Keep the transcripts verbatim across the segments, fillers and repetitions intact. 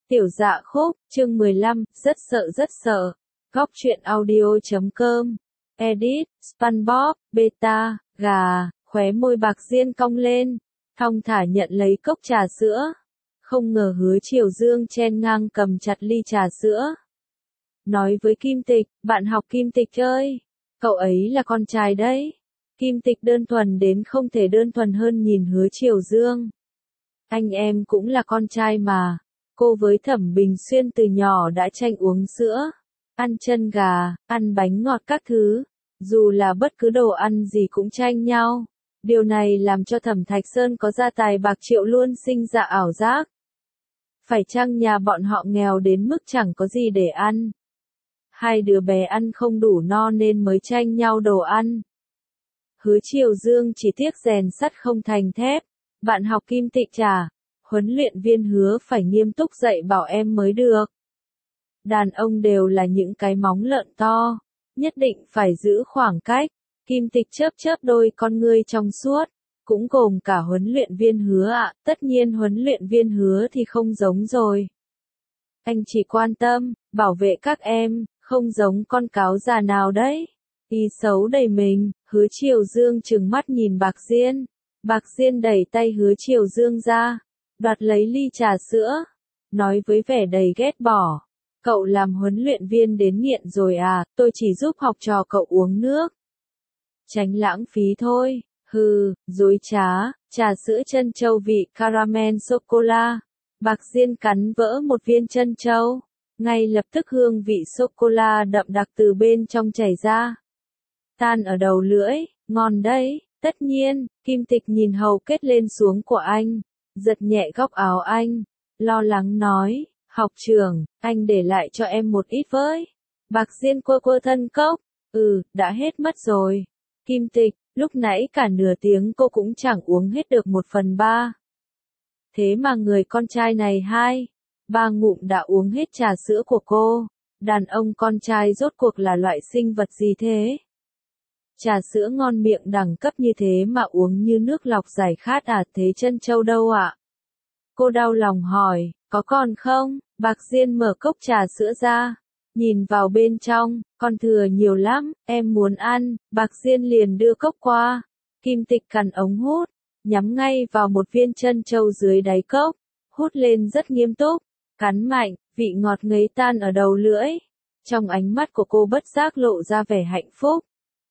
Tiểu Dạ Khúc, chương mười lăm, rất sợ rất sợ. Góc truyện audio chấm com. Edit, SpongeBob, Beta, gà, khóe môi Bạc Diên cong lên, thong thả nhận lấy cốc trà sữa. Không ngờ Hứa Triều Dương chen ngang cầm chặt ly trà sữa. Nói với Kim Tịch, bạn học Kim Tịch ơi, cậu ấy là con trai đấy. Kim Tịch đơn thuần đến không thể đơn thuần hơn nhìn Hứa Triều Dương. Anh em cũng là con trai mà. Cô với Thẩm Bình Xuyên từ nhỏ đã tranh uống sữa, ăn chân gà, ăn bánh ngọt các thứ, dù là bất cứ đồ ăn gì cũng tranh nhau. Điều này làm cho Thẩm Thạch Sơn có gia tài bạc triệu luôn sinh ra ảo giác. Phải chăng nhà bọn họ nghèo đến mức chẳng có gì để ăn? Hai đứa bé ăn không đủ no nên mới tranh nhau đồ ăn. Hứa Triều Dương chỉ tiếc rèn sắt không thành thép. Bạn học Kim Tịch chả? Huấn luyện viên hứa phải nghiêm túc dạy bảo em mới được. Đàn ông đều là những cái móng lợn to, nhất định phải giữ khoảng cách. Kim Tịch chớp chớp đôi con ngươi trong suốt, cũng gồm cả huấn luyện viên hứa ạ, à. Tất nhiên huấn luyện viên hứa thì không giống rồi. Anh chỉ quan tâm, bảo vệ các em, không giống con cáo già nào đấy. Ý xấu đầy mình, Hứa Triều Dương trừng mắt nhìn Bạc Diên. Bạc Diên đẩy tay Hứa Triều Dương ra, đoạt lấy ly trà sữa, nói với vẻ đầy ghét bỏ. Cậu làm huấn luyện viên đến nghiện rồi à, tôi chỉ giúp học trò cậu uống nước. Tránh lãng phí thôi, hừ, dối trá, trà sữa trân châu vị caramel sô-cô-la. Bạc Diên cắn vỡ một viên trân châu, ngay lập tức hương vị sô-cô-la đậm đặc từ bên trong chảy ra. Tan ở đầu lưỡi, ngon đấy, tất nhiên. Kim Tịch nhìn hầu kết lên xuống của anh, giật nhẹ góc áo anh, lo lắng nói, học trưởng, anh để lại cho em một ít với. Bạc Diên quơ quơ thân cốc, ừ, đã hết mất rồi. Kim Tịch, lúc nãy cả nửa tiếng cô cũng chẳng uống hết được một phần ba. Thế mà người con trai này hai, ba ngụm đã uống hết trà sữa của cô. Đàn ông con trai rốt cuộc là loại sinh vật gì thế? Trà sữa ngon miệng đẳng cấp như thế mà uống như nước lọc giải khát à, thế trân châu đâu ạ? Cô đau lòng hỏi, có còn không? Bạc Diên mở cốc trà sữa ra, nhìn vào bên trong, còn thừa nhiều lắm, em muốn ăn. Bạc Diên liền đưa cốc qua. Kim Tịch cằn ống hút, nhắm ngay vào một viên trân châu dưới đáy cốc, hút lên rất nghiêm túc, cắn mạnh, vị ngọt ngấy tan ở đầu lưỡi. Trong ánh mắt của cô bất giác lộ ra vẻ hạnh phúc.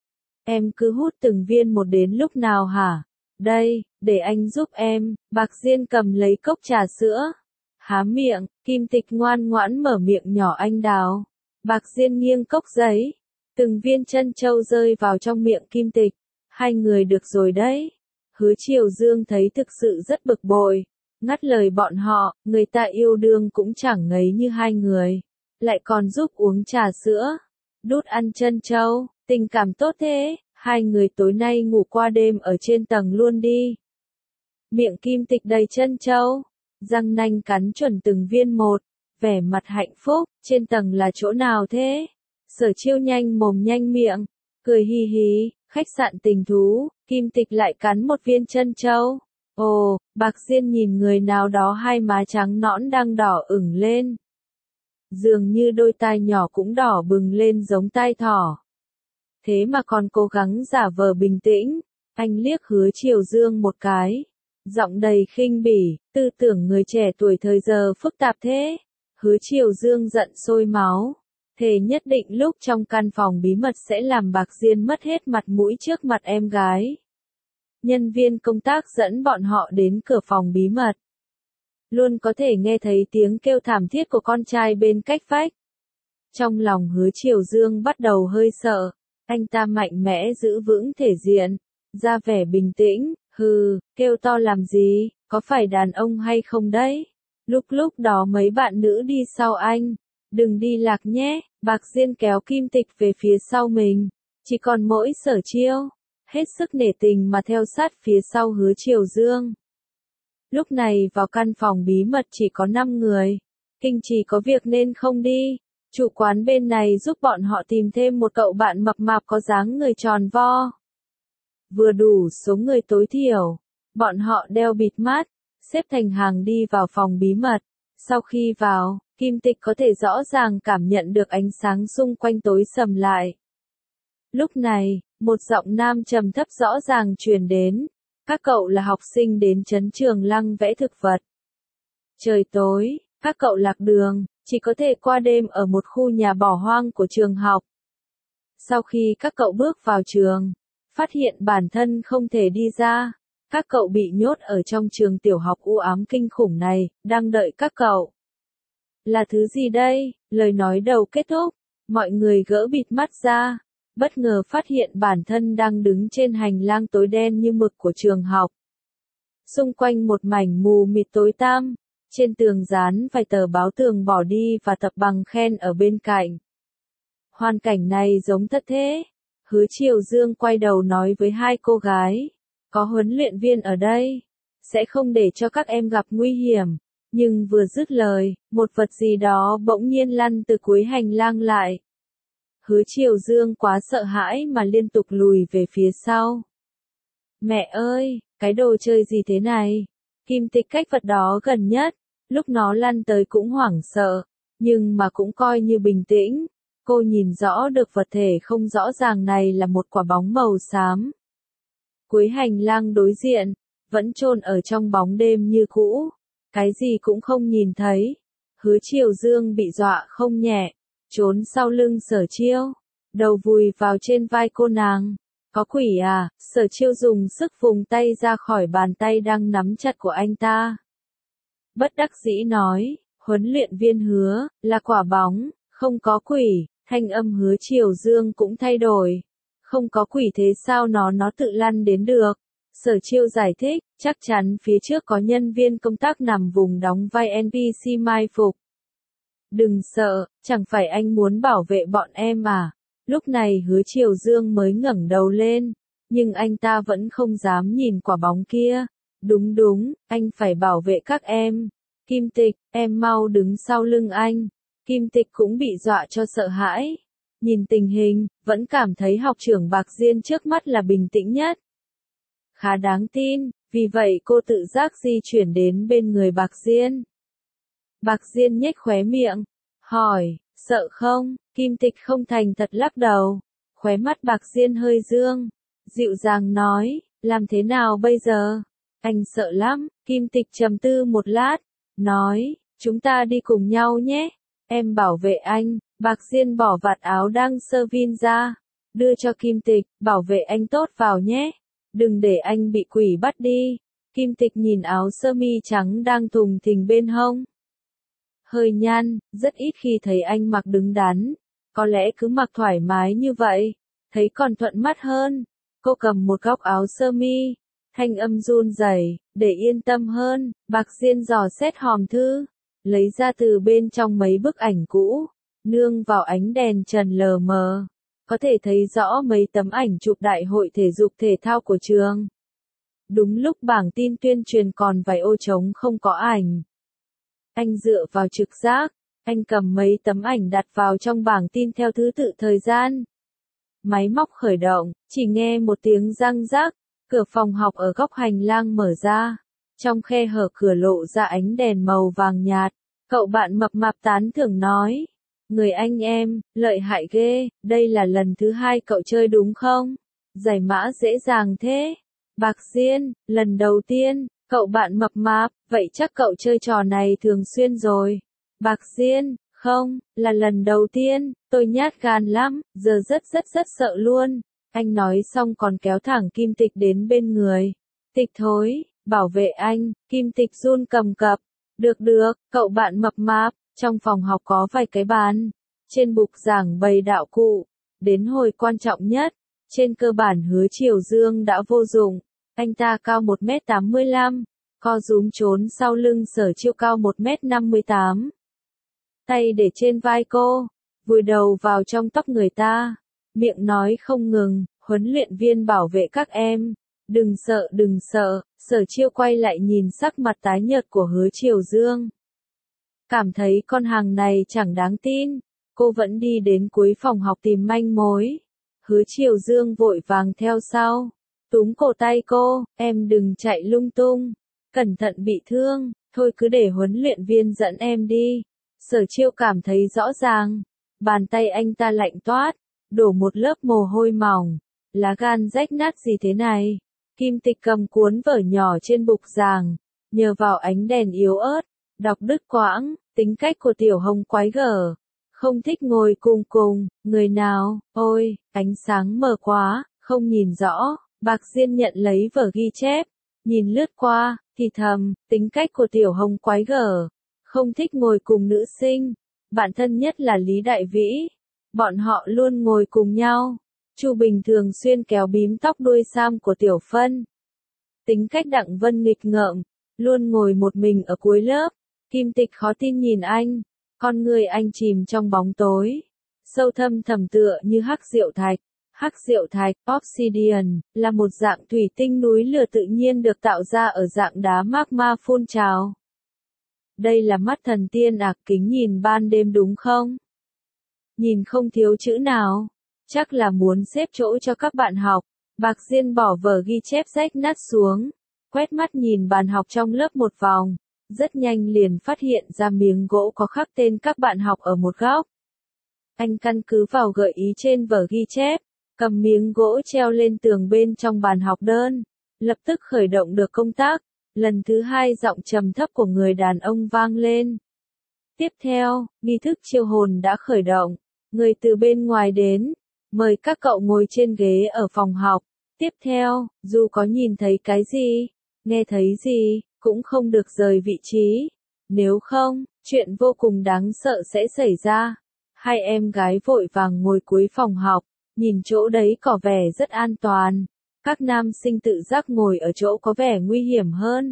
Em cứ hút từng viên một đến lúc nào hả? Đây, để anh giúp em. Bạc Diên cầm lấy cốc trà sữa, há miệng. Kim Tịch ngoan ngoãn mở miệng nhỏ anh đào. Bạc Diên nghiêng cốc giấy, từng viên trân châu rơi vào trong miệng Kim Tịch. Hai người được rồi đấy. Hứa Triều Dương thấy thực sự rất bực bội, ngắt lời bọn họ, người ta yêu đương cũng chẳng ngấy như hai người, lại còn giúp uống trà sữa, đút ăn trân châu, tình cảm tốt thế. Hai người tối nay ngủ qua đêm ở trên tầng luôn đi. Miệng Kim Tịch đầy trân châu, răng nanh cắn chuẩn từng viên một, vẻ mặt hạnh phúc. Trên tầng là chỗ nào thế? Sở Chiêu nhanh mồm nhanh miệng, cười hi hí, khách sạn Tình Thú. Kim Tịch lại cắn một viên trân châu. Ồ, Bạc Diên nhìn người nào đó hai má trắng nõn đang đỏ ửng lên. Dường như đôi tai nhỏ cũng đỏ bừng lên giống tai thỏ. Thế mà còn cố gắng giả vờ bình tĩnh. Anh liếc Hứa Triều Dương một cái, giọng đầy khinh bỉ, tư tưởng người trẻ tuổi thời giờ phức tạp thế. Hứa Triều Dương giận sôi máu, thề nhất định lúc trong căn phòng bí mật sẽ làm Bạc Diên mất hết mặt mũi trước mặt em gái. Nhân viên công tác dẫn bọn họ đến cửa phòng bí mật, luôn có thể nghe thấy tiếng kêu thảm thiết của con trai bên cách vách. Trong lòng Hứa Triều Dương bắt đầu hơi sợ. Anh ta mạnh mẽ giữ vững thể diện, ra vẻ bình tĩnh, hừ, kêu to làm gì, có phải đàn ông hay không đấy? Lúc lúc đó mấy bạn nữ đi sau anh, đừng đi lạc nhé. Bạc Diên kéo Kim Tịch về phía sau mình, chỉ còn mỗi Sở Chiêu, hết sức nể tình mà theo sát phía sau Hứa Triều Dương. Lúc này vào căn phòng bí mật chỉ có năm người, Kinh Trì có việc nên không đi. Chủ quán bên này giúp bọn họ tìm thêm một cậu bạn mập mạp có dáng người tròn vo. Vừa đủ số người tối thiểu. Bọn họ đeo bịt mắt, xếp thành hàng đi vào phòng bí mật. Sau khi vào, Kim Tịch có thể rõ ràng cảm nhận được ánh sáng xung quanh tối sầm lại. Lúc này, một giọng nam trầm thấp rõ ràng truyền đến. Các cậu là học sinh đến trấn Trường Lăng vẽ thực vật. Trời tối, các cậu lạc đường, chỉ có thể qua đêm ở một khu nhà bỏ hoang của trường học. Sau khi các cậu bước vào trường, phát hiện bản thân không thể đi ra, các cậu bị nhốt ở trong trường tiểu học u ám kinh khủng này, đang đợi các cậu. Là thứ gì đây? Lời nói đầu kết thúc, mọi người gỡ bịt mắt ra, bất ngờ phát hiện bản thân đang đứng trên hành lang tối đen như mực của trường học. Xung quanh một mảnh mù mịt tối tăm, trên tường dán vài tờ báo tường bỏ đi và tập bằng khen ở bên cạnh. Hoàn cảnh này giống thật thế. Hứa Triều Dương quay đầu nói với hai cô gái, có huấn luyện viên ở đây, sẽ không để cho các em gặp nguy hiểm. Nhưng vừa dứt lời, một vật gì đó bỗng nhiên lăn từ cuối hành lang lại. Hứa Triều Dương quá sợ hãi mà liên tục lùi về phía sau. Mẹ ơi, cái đồ chơi gì thế này? Kim Tịch cách vật đó gần nhất, lúc nó lăn tới cũng hoảng sợ, nhưng mà cũng coi như bình tĩnh. Cô nhìn rõ được vật thể không rõ ràng này là một quả bóng màu xám. Cuối hành lang đối diện, vẫn chôn ở trong bóng đêm như cũ, cái gì cũng không nhìn thấy. Hứa Triều Dương bị dọa không nhẹ, trốn sau lưng Sở Chiêu, đầu vùi vào trên vai cô nàng. Có quỷ à? Sở Chiêu dùng sức vùng tay ra khỏi bàn tay đang nắm chặt của anh ta. Bất đắc dĩ nói, huấn luyện viên Hứa, là quả bóng, không có quỷ. Thanh âm Hứa Triều Dương cũng thay đổi. Không có quỷ thế sao nó nó tự lăn đến được? Sở Chiêu giải thích, chắc chắn phía trước có nhân viên công tác nằm vùng đóng vai en pê xê mai phục. Đừng sợ, chẳng phải anh muốn bảo vệ bọn em à? Lúc này Hứa Triều Dương mới ngẩng đầu lên, nhưng anh ta vẫn không dám nhìn quả bóng kia. Đúng đúng, anh phải bảo vệ các em. Kim Tịch, em mau đứng sau lưng anh. Kim Tịch cũng bị dọa cho sợ hãi. Nhìn tình hình, vẫn cảm thấy học trưởng Bạc Diên trước mắt là bình tĩnh nhất. Khá đáng tin, vì vậy cô tự giác di chuyển đến bên người Bạc Diên. Bạc Diên nhếch khóe miệng, hỏi, sợ không? Kim Tịch không thành thật lắc đầu. Khóe mắt Bạc Diên hơi dương, dịu dàng nói, làm thế nào bây giờ? Anh sợ lắm. Kim Tịch trầm tư một lát, nói, chúng ta đi cùng nhau nhé. Em bảo vệ anh. Bạc Diên bỏ vạt áo đang sơ vin ra, đưa cho Kim Tịch, bảo vệ anh tốt vào nhé. Đừng để anh bị quỷ bắt đi. Kim Tịch nhìn áo sơ mi trắng đang thùng thình bên hông. Hơi nhăn, rất ít khi thấy anh mặc đứng đắn. Có lẽ cứ mặc thoải mái như vậy, thấy còn thuận mắt hơn. Cô cầm một góc áo sơ mi, thanh âm run rẩy, để yên tâm hơn. Bạc Diên dò xét hòm thư, lấy ra từ bên trong mấy bức ảnh cũ, nương vào ánh đèn trần lờ mờ, có thể thấy rõ mấy tấm ảnh chụp đại hội thể dục thể thao của trường. Đúng lúc bảng tin tuyên truyền còn vài ô trống không có ảnh. Anh dựa vào trực giác, anh cầm mấy tấm ảnh đặt vào trong bảng tin theo thứ tự thời gian. Máy móc khởi động, chỉ nghe một tiếng răng rắc, cửa phòng học ở góc hành lang mở ra. Trong khe hở cửa lộ ra ánh đèn màu vàng nhạt, cậu bạn mập mạp tán thưởng nói. Người anh em, lợi hại ghê, đây là lần thứ hai cậu chơi đúng không? Giải mã dễ dàng thế. Bạc Diên, lần đầu tiên, cậu bạn mập mạp, vậy chắc cậu chơi trò này thường xuyên rồi. Bạc Diên, không, là lần đầu tiên, tôi nhát gan lắm, giờ rất rất rất sợ luôn. Anh nói xong còn kéo thẳng Kim Tịch đến bên người. Tịch thối, bảo vệ anh. Kim Tịch run cầm cập. Được được, cậu bạn mập mạp. Trong phòng học có vài cái bàn, trên bục giảng bày đạo cụ. Đến hồi quan trọng nhất, trên cơ bản Hứa Triều Dương đã vô dụng. Anh ta cao một mét tám mươi lăm, co rúm trốn sau lưng Sở Chiêu cao một mét năm mươi tám. Tay để trên vai cô, vùi đầu vào trong tóc người ta, miệng nói không ngừng, huấn luyện viên bảo vệ các em. Đừng sợ đừng sợ. Sở Chiêu quay lại nhìn sắc mặt tái nhợt của Hứa Triều Dương. Cảm thấy con hàng này chẳng đáng tin, cô vẫn đi đến cuối phòng học tìm manh mối. Hứa Triều Dương vội vàng theo sau, túm cổ tay cô, em đừng chạy lung tung, cẩn thận bị thương. Thôi cứ để huấn luyện viên dẫn em đi. Sở Chiêu cảm thấy rõ ràng. Bàn tay anh ta lạnh toát, đổ một lớp mồ hôi mỏng. Lá gan rách nát gì thế này? Kim Tịch cầm cuốn vở nhỏ trên bục giảng, nhờ vào ánh đèn yếu ớt, đọc đứt quãng, tính cách của Tiểu Hồng quái gở. Không thích ngồi cùng cùng, người nào, ôi, ánh sáng mờ quá, không nhìn rõ. Bạc Diên nhận lấy vở ghi chép, nhìn lướt qua, thì thầm, tính cách của Tiểu Hồng quái gở. Không thích ngồi cùng nữ sinh, bạn thân nhất là Lý Đại Vĩ. Bọn họ luôn ngồi cùng nhau. Chu Bình thường xuyên kéo bím tóc đuôi sam của Tiểu Phân. Tính cách Đặng Vân nghịch ngợm, luôn ngồi một mình ở cuối lớp. Kim Tịch khó tin nhìn anh, con người anh chìm trong bóng tối, sâu thâm thẳm tựa như hắc diệu thạch. Hắc diệu thạch, obsidian, là một dạng thủy tinh núi lửa tự nhiên được tạo ra ở dạng đá magma phun trào. Đây là mắt thần tiên à, kính nhìn ban đêm đúng không? Nhìn không thiếu chữ nào. Chắc là muốn xếp chỗ cho các bạn học. Bạc Diên bỏ vở ghi chép rách nát xuống, quét mắt nhìn bàn học trong lớp một vòng, rất nhanh liền phát hiện ra miếng gỗ có khắc tên các bạn học ở một góc. Anh căn cứ vào gợi ý trên vở ghi chép, cầm miếng gỗ treo lên tường bên trong bàn học đơn, lập tức khởi động được công tác. Lần thứ hai giọng trầm thấp của người đàn ông vang lên. Tiếp theo, nghi thức chiêu hồn đã khởi động, người từ bên ngoài đến. Mời các cậu ngồi trên ghế ở phòng học. Tiếp theo, dù có nhìn thấy cái gì, nghe thấy gì, cũng không được rời vị trí. Nếu không, chuyện vô cùng đáng sợ sẽ xảy ra. Hai em gái vội vàng ngồi cuối phòng học, nhìn chỗ đấy có vẻ rất an toàn. Các nam sinh tự giác ngồi ở chỗ có vẻ nguy hiểm hơn.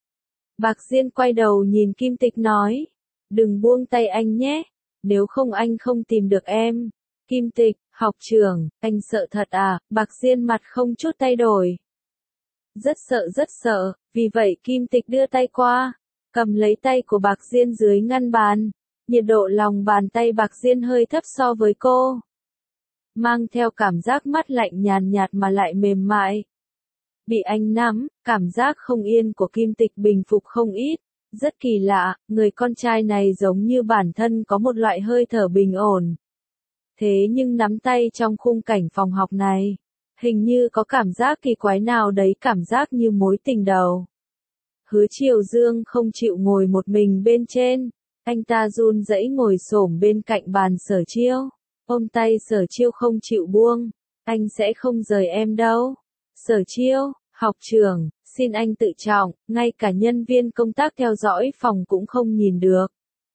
Bạc Diên quay đầu nhìn Kim Tịch nói, đừng buông tay anh nhé, nếu không anh không tìm được em. Kim Tịch, học trưởng, anh sợ thật à? Bạc Diên mặt không chút thay đổi. Rất sợ rất sợ, vì vậy Kim Tịch đưa tay qua, cầm lấy tay của Bạc Diên dưới ngăn bàn. Nhiệt độ lòng bàn tay Bạc Diên hơi thấp so với cô, mang theo cảm giác mát lạnh nhàn nhạt mà lại mềm mại. Bị anh nắm, cảm giác không yên của Kim Tịch bình phục không ít. Rất kỳ lạ, người con trai này giống như bản thân có một loại hơi thở bình ổn. Thế nhưng nắm tay trong khung cảnh phòng học này, hình như có cảm giác kỳ quái nào đấy, cảm giác như mối tình đầu. Hứa Triều Dương không chịu ngồi một mình bên trên, anh ta run rẩy ngồi xổm bên cạnh bàn Sở Chiêu, ôm tay Sở Chiêu không chịu buông, anh sẽ không rời em đâu. Sở Chiêu, học trưởng, xin anh tự trọng, ngay cả nhân viên công tác theo dõi phòng cũng không nhìn được.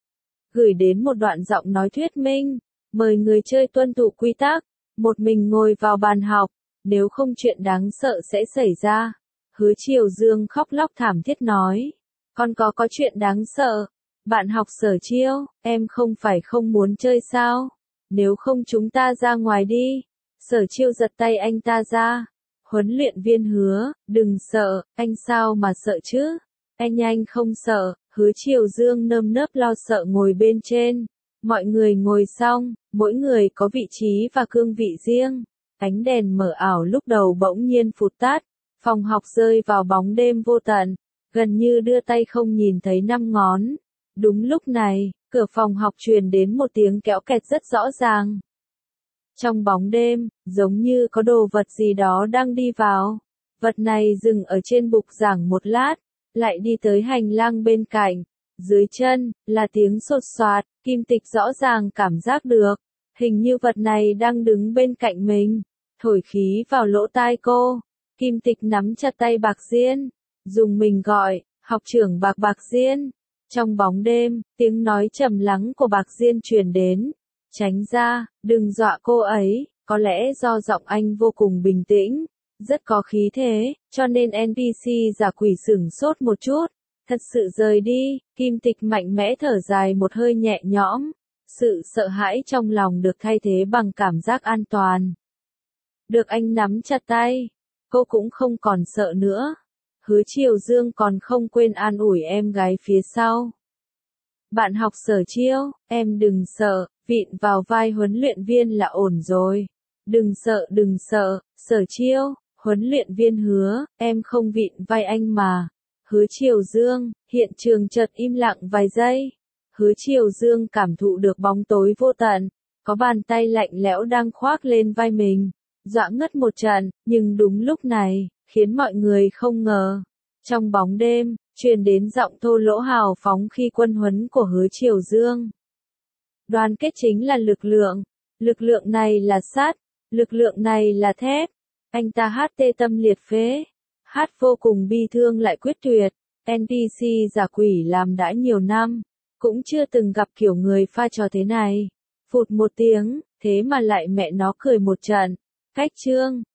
Gửi đến một đoạn giọng nói thuyết minh, mời người chơi tuân thủ quy tắc, một mình ngồi vào bàn học, nếu không chuyện đáng sợ sẽ xảy ra. Hứa Triều Dương khóc lóc thảm thiết nói, con có có chuyện đáng sợ. Bạn học Sở Chiêu, em không phải không muốn chơi sao? Nếu không chúng ta ra ngoài đi. Sở Chiêu giật tay anh ta ra. Huấn luyện viên Hứa, đừng sợ, anh sao mà sợ chứ? Anh anh không sợ. Hứa Triều Dương nơm nớp lo sợ ngồi bên trên. Mọi người ngồi xong, mỗi người có vị trí và cương vị riêng. Ánh đèn mờ ảo lúc đầu bỗng nhiên phụt tắt. Phòng học rơi vào bóng đêm vô tận, gần như đưa tay không nhìn thấy năm ngón. Đúng lúc này, cửa phòng học truyền đến một tiếng kéo kẹt rất rõ ràng. Trong bóng đêm, giống như có đồ vật gì đó đang đi vào. Vật này dừng ở trên bục giảng một lát, lại đi tới hành lang bên cạnh. Dưới chân, là tiếng sột soạt, Kim Tịch rõ ràng cảm giác được. Hình như vật này đang đứng bên cạnh mình, thổi khí vào lỗ tai cô. Kim Tịch nắm chặt tay Bạc Diên, dùng mình gọi, học trưởng Bạc Bạc Diên. Trong bóng đêm, tiếng nói trầm lắng của Bạc Diên truyền đến. Tránh ra, đừng dọa cô ấy, có lẽ do giọng anh vô cùng bình tĩnh, rất có khí thế, cho nên en pê xê giả quỷ sửng sốt một chút. Thật sự rời đi, Kim Tịch mạnh mẽ thở dài một hơi nhẹ nhõm. Sự sợ hãi trong lòng được thay thế bằng cảm giác an toàn. Được anh nắm chặt tay, cô cũng không còn sợ nữa. Hứa Triều Dương còn không quên an ủi em gái phía sau. Bạn học Sở Chiêu, em đừng sợ, vịn vào vai huấn luyện viên là ổn rồi. Đừng sợ đừng sợ, Sở Chiêu, huấn luyện viên Hứa, em không vịn vai anh mà. Hứa Triều Dương, hiện trường chợt im lặng vài giây. Hứa Triều Dương cảm thụ được bóng tối vô tận, có bàn tay lạnh lẽo đang khoác lên vai mình, dọa ngất một trận, nhưng đúng lúc này, khiến mọi người không ngờ. Trong bóng đêm, truyền đến giọng thô lỗ hào phóng khi quân huấn của Hứa Triều Dương. Đoàn kết chính là lực lượng, lực lượng này là sắt, lực lượng này là thép. Anh ta hát tê tâm liệt phế, hát vô cùng bi thương lại quyết tuyệt. en pê xê giả quỷ làm đã nhiều năm, cũng chưa từng gặp kiểu người pha trò thế này. Phụt một tiếng, thế mà lại mẹ nó cười một trận. Cách chương